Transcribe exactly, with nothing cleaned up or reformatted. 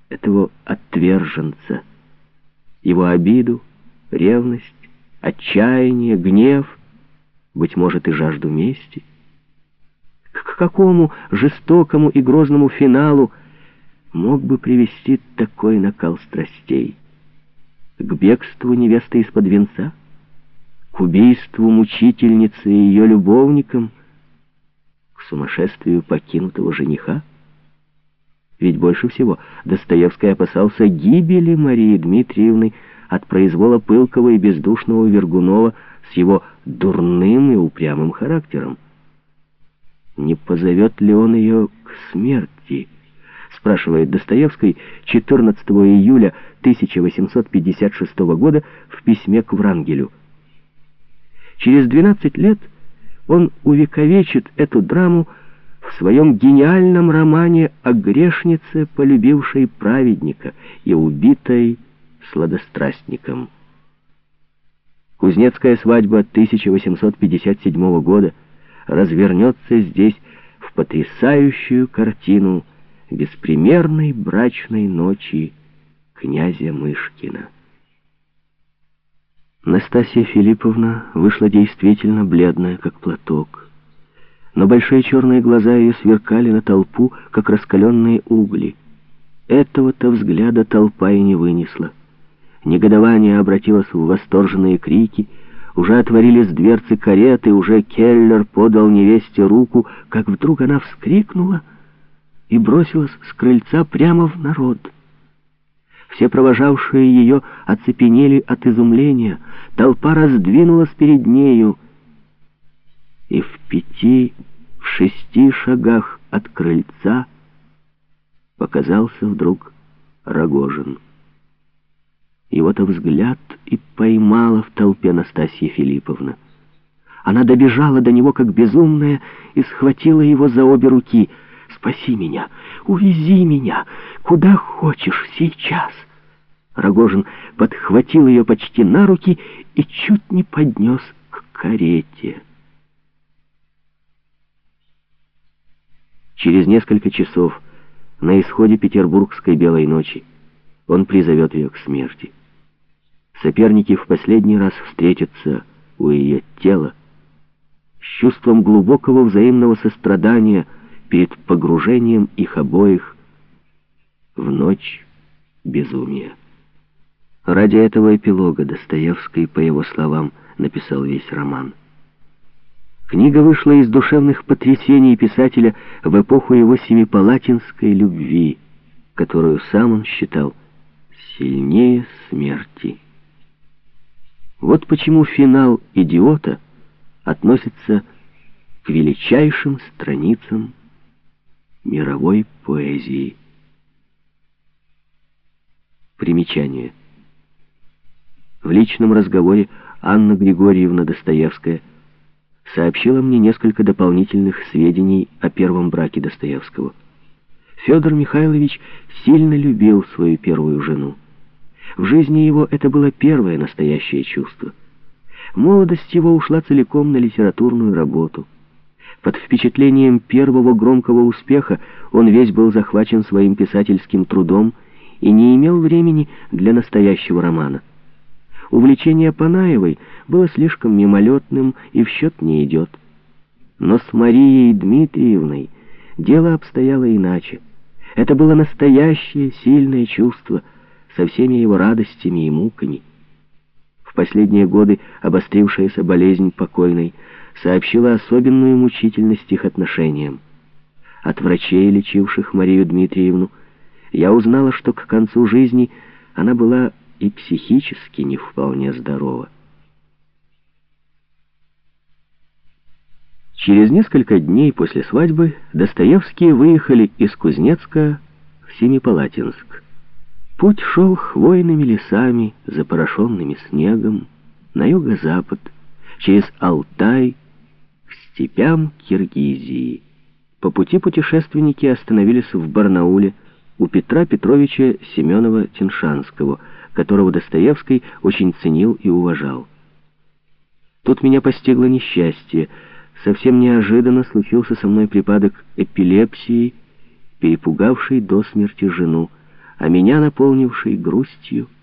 этого отверженца, его обиду, ревность, отчаяние, гнев, быть может, и жажду мести. К какому жестокому и грозному финалу мог бы привести такой накал страстей? К бегству невесты из-под венца? К убийству мучительницы и ее любовникам? К сумасшествию покинутого жениха? Ведь больше всего Достоевский опасался гибели Марии Дмитриевны от произвола пылкого и бездушного Вергунова с его дурным и упрямым характером. «Не позовет ли он ее к смерти?» — спрашивает Достоевский четырнадцатого июля тысяча восемьсот пятьдесят шестого года в письме к Врангелю. Через двенадцать лет он увековечит эту драму в своем гениальном романе о грешнице, полюбившей праведника и убитой сладострастником. Кузнецкая свадьба тысяча восемьсот пятьдесят седьмого года развернется здесь в потрясающую картину беспримерной брачной ночи князя Мышкина. Настасья Филипповна вышла действительно бледная, как платок, но большие черные глаза ее сверкали на толпу, как раскаленные угли. Этого-то взгляда толпа и не вынесла. Негодование обратилось в восторженные крики. Уже отворились дверцы кареты, уже Келлер подал невесте руку, как вдруг она вскрикнула и бросилась с крыльца прямо в народ. Все провожавшие ее оцепенели от изумления. Толпа раздвинулась перед нею, и в пяти, в шести шагах от крыльца показался вдруг Рогожин. Его-то взгляд и поймала в толпе Настасья Филипповна. Она добежала до него, как безумная, и схватила его за обе руки. «Спаси меня! Увези меня! Куда хочешь, сейчас!» Рогожин подхватил ее почти на руки и чуть не поднес к карете. Через несколько часов, на исходе петербургской белой ночи, он призовет ее к смерти. Соперники в последний раз встретятся у ее тела с чувством глубокого взаимного сострадания перед погружением их обоих в ночь безумия. Ради этого эпилога Достоевский, по его словам, написал весь роман. Книга вышла из душевных потрясений писателя в эпоху его семипалатинской любви, которую сам он считал сильнее смерти. Вот почему финал «Идиота» относится к величайшим страницам мировой поэзии. Примечание. В личном разговоре Анна Григорьевна Достоевская сообщила мне несколько дополнительных сведений о первом браке Достоевского. Федор Михайлович сильно любил свою первую жену. В жизни его это было первое настоящее чувство. Молодость его ушла целиком на литературную работу. Под впечатлением первого громкого успеха он весь был захвачен своим писательским трудом и не имел времени для настоящего романа. Увлечение Панаевой было слишком мимолетным и в счет не идет. Но с Марией Дмитриевной дело обстояло иначе. Это было настоящее сильное чувство, со всеми его радостями и муками. В последние годы обострившаяся болезнь покойной сообщила особенную мучительность их отношениям. От врачей, лечивших Марию Дмитриевну, я узнала, что к концу жизни она была и психически не вполне здорова. Через несколько дней после свадьбы Достоевские выехали из Кузнецка в Семипалатинск. Путь шел хвойными лесами, запорошенными снегом, на юго-запад, через Алтай, к степям Киргизии. По пути путешественники остановились в Барнауле у Петра Петровича Семенова-Теншанского, которого Достоевский очень ценил и уважал. Тут меня постигло несчастье. Совсем неожиданно случился со мной припадок эпилепсии, перепугавший до смерти жену. а меня наполнивший грустью